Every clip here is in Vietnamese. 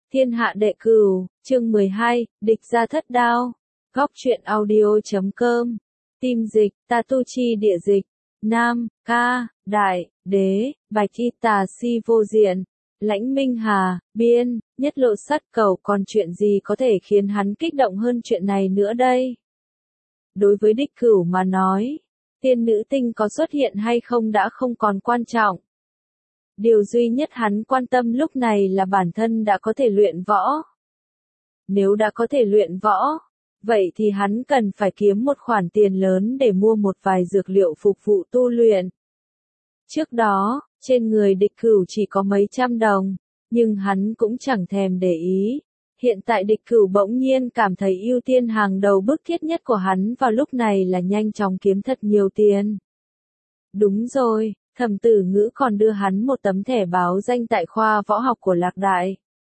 Thiên hạ đệ cửu, chương 12, địch gia thất đao. Góc truyện audio.com. Tim dịch, ta tu chi địa dịch. Nam, ca, đại, đế, bạch y tà si vô diện. Lãnh Minh Hà, biên, nhất lộ sắt cầu, còn chuyện gì có thể khiến hắn kích động hơn chuyện này nữa đây? Đối với địch cửu mà nói, tiên nữ tinh có xuất hiện hay không đã không còn quan trọng. Điều duy nhất hắn quan tâm lúc này là bản thân đã có thể luyện võ. Nếu đã có thể luyện võ, vậy thì hắn cần phải kiếm một khoản tiền lớn để mua một vài dược liệu phục vụ tu luyện. Trước đó, trên người địch cửu chỉ có mấy trăm đồng, nhưng hắn cũng chẳng thèm để ý. Hiện tại địch cửu bỗng nhiên cảm thấy ưu tiên hàng đầu bức thiết nhất của hắn vào lúc này là nhanh chóng kiếm thật nhiều tiền. Đúng rồi, Thẩm Tử Ngữ còn đưa hắn một tấm thẻ báo danh tại khoa võ học của Lạc Đại.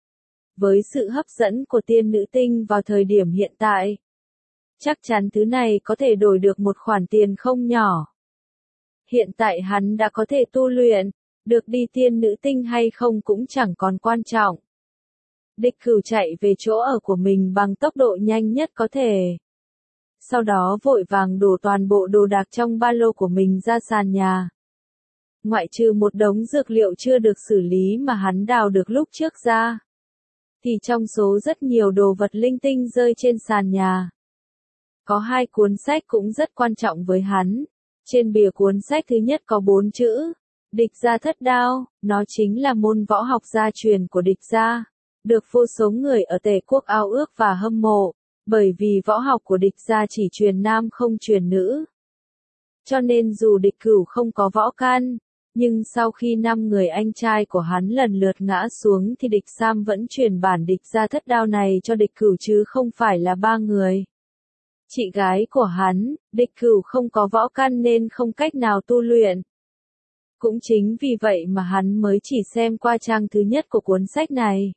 Với sự hấp dẫn của tiên nữ tinh vào thời điểm hiện tại, chắc chắn thứ này có thể đổi được một khoản tiền không nhỏ. Hiện tại hắn đã có thể tu luyện, được đi tiên nữ tinh hay không cũng chẳng còn quan trọng. Địch cửu chạy về chỗ ở của mình bằng tốc độ nhanh nhất có thể. Sau đó vội vàng đổ toàn bộ đồ đạc trong ba lô của mình ra sàn nhà. Ngoại trừ một đống dược liệu chưa được xử lý mà hắn đào được lúc trước ra, thì trong số rất nhiều đồ vật linh tinh rơi trên sàn nhà, có hai cuốn sách cũng rất quan trọng với hắn. Trên bìa cuốn sách thứ nhất có 4 chữ, địch gia thất đao, nó chính là môn võ học gia truyền của địch gia, được vô số người ở Tề quốc ao ước và hâm mộ, bởi vì võ học của địch gia chỉ truyền nam không truyền nữ. Cho nên dù địch cửu không có võ căn, nhưng sau khi 5 người anh trai của hắn lần lượt ngã xuống thì địch Sam vẫn truyền bản địch gia thất đao này cho địch cửu chứ không phải là 3 người. Chị gái của hắn, địch cửu không có võ căn nên không cách nào tu luyện. Cũng chính vì vậy mà hắn mới chỉ xem qua trang thứ nhất của cuốn sách này.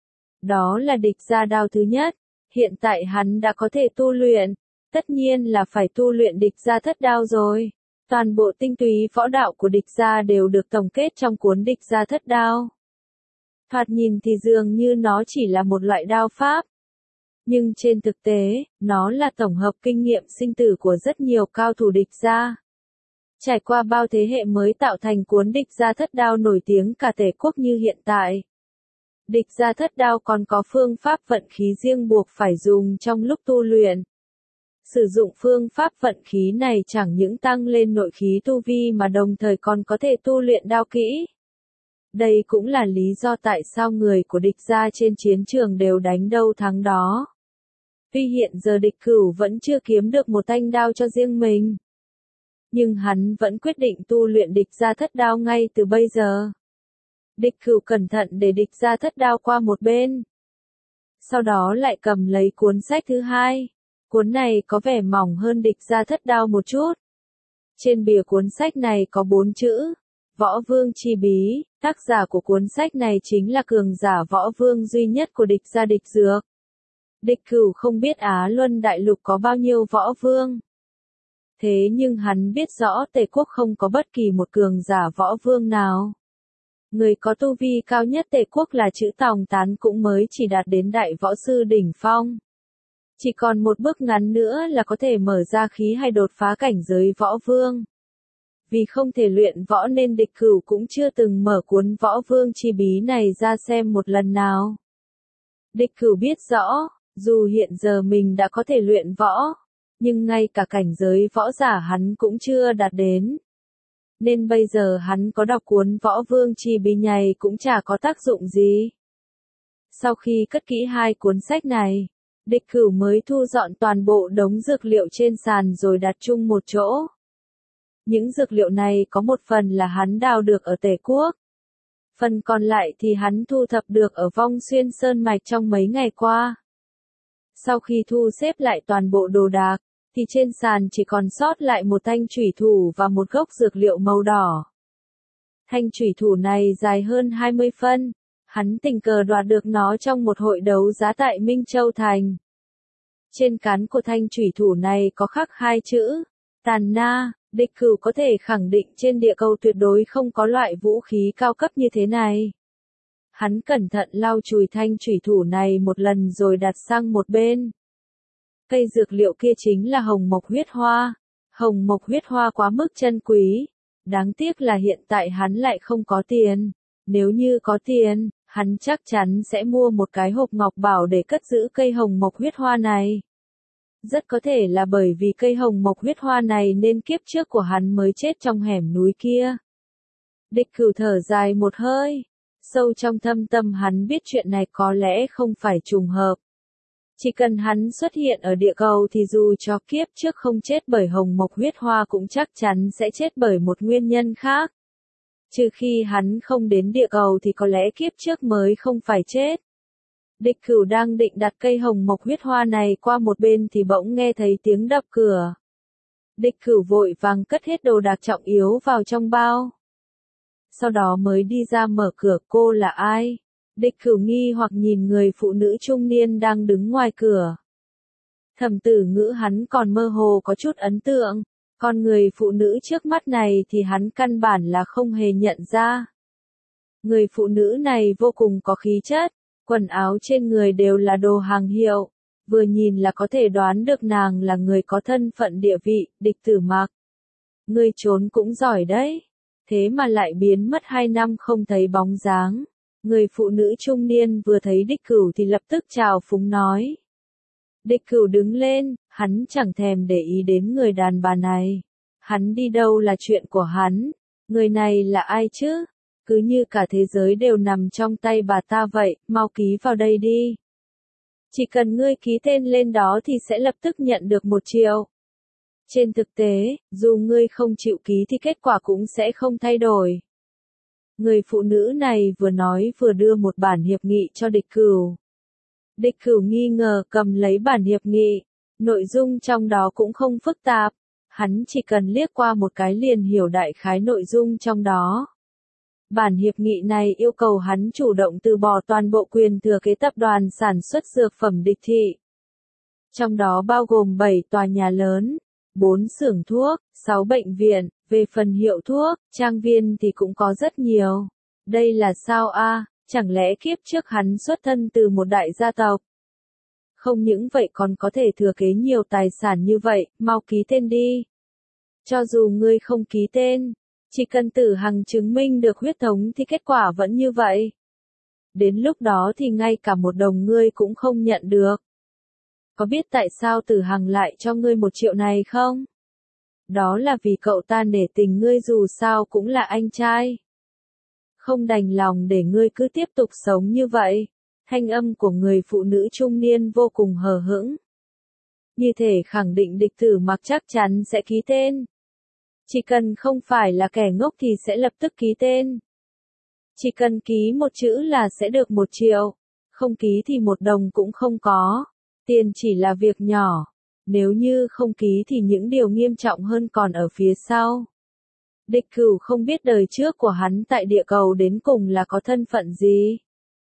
Đó là địch gia đao thứ nhất, hiện tại hắn đã có thể tu luyện, tất nhiên là phải tu luyện địch gia thất đao rồi. Toàn bộ tinh túy võ đạo của địch gia đều được tổng kết trong cuốn địch gia thất đao. Thoạt nhìn thì dường như nó chỉ là một loại đao pháp. Nhưng trên thực tế, nó là tổng hợp kinh nghiệm sinh tử của rất nhiều cao thủ địch gia. Trải qua bao thế hệ mới tạo thành cuốn địch gia thất đao nổi tiếng cả Tề quốc như hiện tại. Địch gia thất đao còn có phương pháp vận khí riêng buộc phải dùng trong lúc tu luyện. Sử dụng phương pháp vận khí này chẳng những tăng lên nội khí tu vi mà đồng thời còn có thể tu luyện đao kỹ. Đây cũng là lý do tại sao người của địch gia trên chiến trường đều đánh đâu thắng đó. Tuy hiện giờ địch cửu vẫn chưa kiếm được một thanh đao cho riêng mình, nhưng hắn vẫn quyết định tu luyện địch gia thất đao ngay từ bây giờ. Địch cửu cẩn thận để địch gia thất đao qua một bên. Sau đó lại cầm lấy cuốn sách thứ hai. Cuốn này có vẻ mỏng hơn địch gia thất đao một chút. Trên bìa cuốn sách này có 4 chữ, Võ Vương Chi Bí, tác giả của cuốn sách này chính là cường giả võ vương duy nhất của địch gia địch dược. Địch cửu không biết Á Luân Đại Lục có bao nhiêu võ vương. Thế nhưng hắn biết rõ Tề quốc không có bất kỳ một cường giả võ vương nào. Người có tu vi cao nhất Tề quốc là chữ Tòng Tán cũng mới chỉ đạt đến đại võ sư đỉnh phong. Chỉ còn một bước ngắn nữa là có thể mở ra khí hay đột phá cảnh giới võ vương. Vì không thể luyện võ nên địch cửu cũng chưa từng mở cuốn Võ Vương Chi Bí này ra xem một lần nào. Địch cửu biết rõ, dù hiện giờ mình đã có thể luyện võ, nhưng ngay cả cảnh giới võ giả hắn cũng chưa đạt đến. Nên bây giờ hắn có đọc cuốn Võ Vương Chi Bí này cũng chả có tác dụng gì. Sau khi cất kỹ hai cuốn sách này, địch cửu mới thu dọn toàn bộ đống dược liệu trên sàn rồi đặt chung một chỗ. Những dược liệu này có một phần là hắn đào được ở Tề quốc. Phần còn lại thì hắn thu thập được ở Vong Xuyên Sơn Mạch trong mấy ngày qua. Sau khi thu xếp lại toàn bộ đồ đạc, thì trên sàn chỉ còn sót lại một thanh chủy thủ và một gốc dược liệu màu đỏ. Thanh chủy thủ này dài hơn 20 phân. Hắn tình cờ đoạt được nó trong một hội đấu giá tại Minh Châu Thành. Trên cán của thanh chủy thủ này có khắc 2 chữ, Tàn Na. Địch cửu có thể khẳng định trên địa cầu tuyệt đối không có loại vũ khí cao cấp như thế này. Hắn cẩn thận lau chùi thanh chủy thủ này một lần rồi đặt sang một bên. Cây dược liệu kia chính là hồng mộc huyết hoa. Hồng mộc huyết hoa quá mức chân quý. Đáng tiếc là hiện tại hắn lại không có tiền. Nếu như có tiền, hắn chắc chắn sẽ mua một cái hộp ngọc bảo để cất giữ cây hồng mộc huyết hoa này. Rất có thể là bởi vì cây hồng mộc huyết hoa này nên kiếp trước của hắn mới chết trong hẻm núi kia. Địch Cửu thở dài một hơi. Sâu trong thâm tâm hắn biết chuyện này có lẽ không phải trùng hợp. Chỉ cần hắn xuất hiện ở địa cầu thì dù cho kiếp trước không chết bởi hồng mộc huyết hoa cũng chắc chắn sẽ chết bởi một nguyên nhân khác. Trừ khi hắn không đến địa cầu thì có lẽ kiếp trước mới không phải chết. Địch Cửu đang định đặt cây hồng mộc huyết hoa này qua một bên thì bỗng nghe thấy tiếng đập cửa. Địch Cửu vội vàng cất hết đồ đạc trọng yếu vào trong bao. Sau đó mới đi ra mở cửa. Cô là ai? Địch Cửu nghi hoặc nhìn người phụ nữ trung niên đang đứng ngoài cửa. Thẩm Tử Ngữ hắn còn mơ hồ có chút ấn tượng, còn người phụ nữ trước mắt này thì hắn căn bản là không hề nhận ra. Người phụ nữ này vô cùng có khí chất, quần áo trên người đều là đồ hàng hiệu, vừa nhìn là có thể đoán được nàng là người có thân phận địa vị. Địch Tử Mặc, ngươi trốn cũng giỏi đấy, thế mà lại biến mất 2 năm không thấy bóng dáng. Người phụ nữ trung niên vừa thấy Địch Cửu thì lập tức chào phúng nói. Địch Cửu đứng lên, hắn chẳng thèm để ý đến người đàn bà này. Hắn đi đâu là chuyện của hắn, người này là ai chứ? Cứ như cả thế giới đều nằm trong tay bà ta vậy, mau ký vào đây đi. Chỉ cần ngươi ký tên lên đó thì sẽ lập tức nhận được 1 triệu. Trên thực tế, dù ngươi không chịu ký thì kết quả cũng sẽ không thay đổi. Người phụ nữ này vừa nói vừa đưa một bản hiệp nghị cho Địch Cửu. Địch Cửu nghi ngờ cầm lấy bản hiệp nghị, nội dung trong đó cũng không phức tạp, hắn chỉ cần liếc qua một cái liền hiểu đại khái nội dung trong đó. Bản hiệp nghị này yêu cầu hắn chủ động từ bỏ toàn bộ quyền thừa kế tập đoàn sản xuất dược phẩm Địch Thị. Trong đó bao gồm 7 tòa nhà lớn, 4 xưởng thuốc, 6 bệnh viện, về phần hiệu thuốc, trang viên thì cũng có rất nhiều. Đây là sao a? Chẳng lẽ kiếp trước hắn xuất thân từ một đại gia tộc? Không những vậy còn có thể thừa kế nhiều tài sản như vậy, mau ký tên đi. Cho dù ngươi không ký tên, chỉ cần Tử Hằng chứng minh được huyết thống thì kết quả vẫn như vậy. Đến lúc đó thì ngay cả 1 đồng ngươi cũng không nhận được. Có biết tại sao Tử Hằng lại cho ngươi 1 triệu này không? Đó là vì cậu ta nể tình ngươi dù sao cũng là anh trai. Không đành lòng để ngươi cứ tiếp tục sống như vậy. Thanh âm của người phụ nữ trung niên vô cùng hờ hững. Như thể khẳng định Địch Tử Mặc chắc chắn sẽ ký tên. Chỉ cần không phải là kẻ ngốc thì sẽ lập tức ký tên. Chỉ cần ký 1 chữ là sẽ được 1 triệu. Không ký thì 1 đồng cũng không có. Tiền chỉ là việc nhỏ. Nếu như không ký thì những điều nghiêm trọng hơn còn ở phía sau. Địch Cửu không biết đời trước của hắn tại địa cầu đến cùng là có thân phận gì.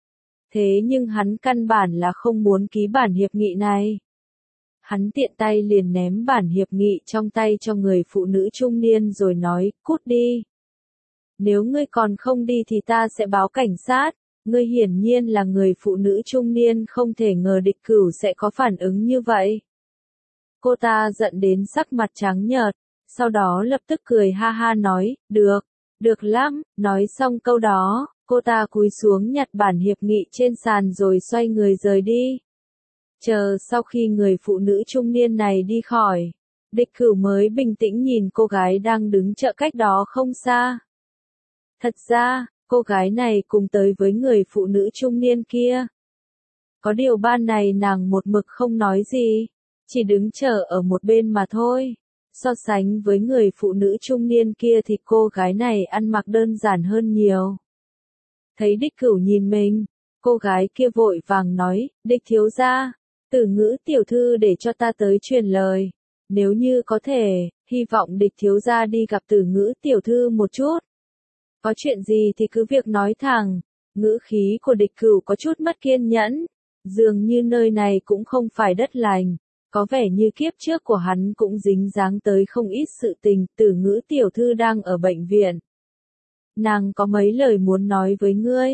Thế nhưng hắn căn bản là không muốn ký bản hiệp nghị này. Hắn tiện tay liền ném bản hiệp nghị trong tay cho người phụ nữ trung niên rồi nói, cút đi. Nếu ngươi còn không đi thì ta sẽ báo cảnh sát. Ngươi hiển nhiên là người phụ nữ trung niên không thể ngờ Địch Cửu sẽ có phản ứng như vậy. Cô ta giận đến sắc mặt trắng nhợt, sau đó lập tức cười ha ha nói, được lắm. Nói xong câu đó, cô ta cúi xuống nhặt bản hiệp nghị trên sàn rồi xoay người rời đi. Chờ sau khi người phụ nữ trung niên này đi khỏi, Địch Cửu mới bình tĩnh nhìn cô gái đang đứng chợ cách đó không xa. Thật ra, cô gái này cùng tới với người phụ nữ trung niên kia. Có điều ban này nàng một mực không nói gì, chỉ đứng chờ ở một bên mà thôi. So sánh với người phụ nữ trung niên kia thì cô gái này ăn mặc đơn giản hơn nhiều. Thấy Địch Cửu nhìn mình, cô gái kia vội vàng nói, Địch thiếu gia, Tử Ngữ tiểu thư để cho ta tới truyền lời. Nếu như có thể, hy vọng Địch thiếu gia đi gặp Tử Ngữ tiểu thư một chút. Có chuyện gì thì cứ việc nói thẳng. Ngữ khí của Địch Cửu có chút mất kiên nhẫn. Dường như nơi này cũng không phải đất lành. Có vẻ như kiếp trước của hắn cũng dính dáng tới không ít sự tình. Tử Ngữ tiểu thư đang ở bệnh viện. Nàng có mấy lời muốn nói với ngươi.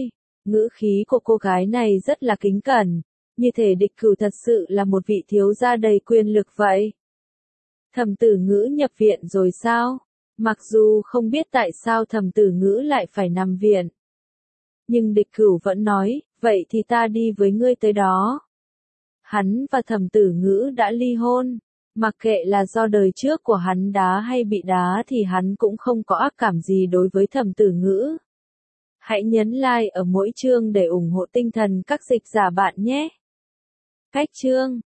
Ngữ khí của cô gái này rất là kính cẩn, như thể Địch Cửu thật sự là một vị thiếu gia đầy quyền lực vậy. Thẩm Tử Ngữ nhập viện rồi sao? Mặc dù không biết tại sao Thẩm Tử Ngữ lại phải nằm viện. Nhưng Địch Cửu vẫn nói, vậy thì ta đi với ngươi tới đó. Hắn và Thẩm Tử Ngữ đã ly hôn. Mặc kệ là do đời trước của hắn đá hay bị đá thì hắn cũng không có ác cảm gì đối với Thẩm Tử Ngữ. Hãy nhấn like ở mỗi chương để ủng hộ tinh thần các dịch giả bạn nhé. Cách chương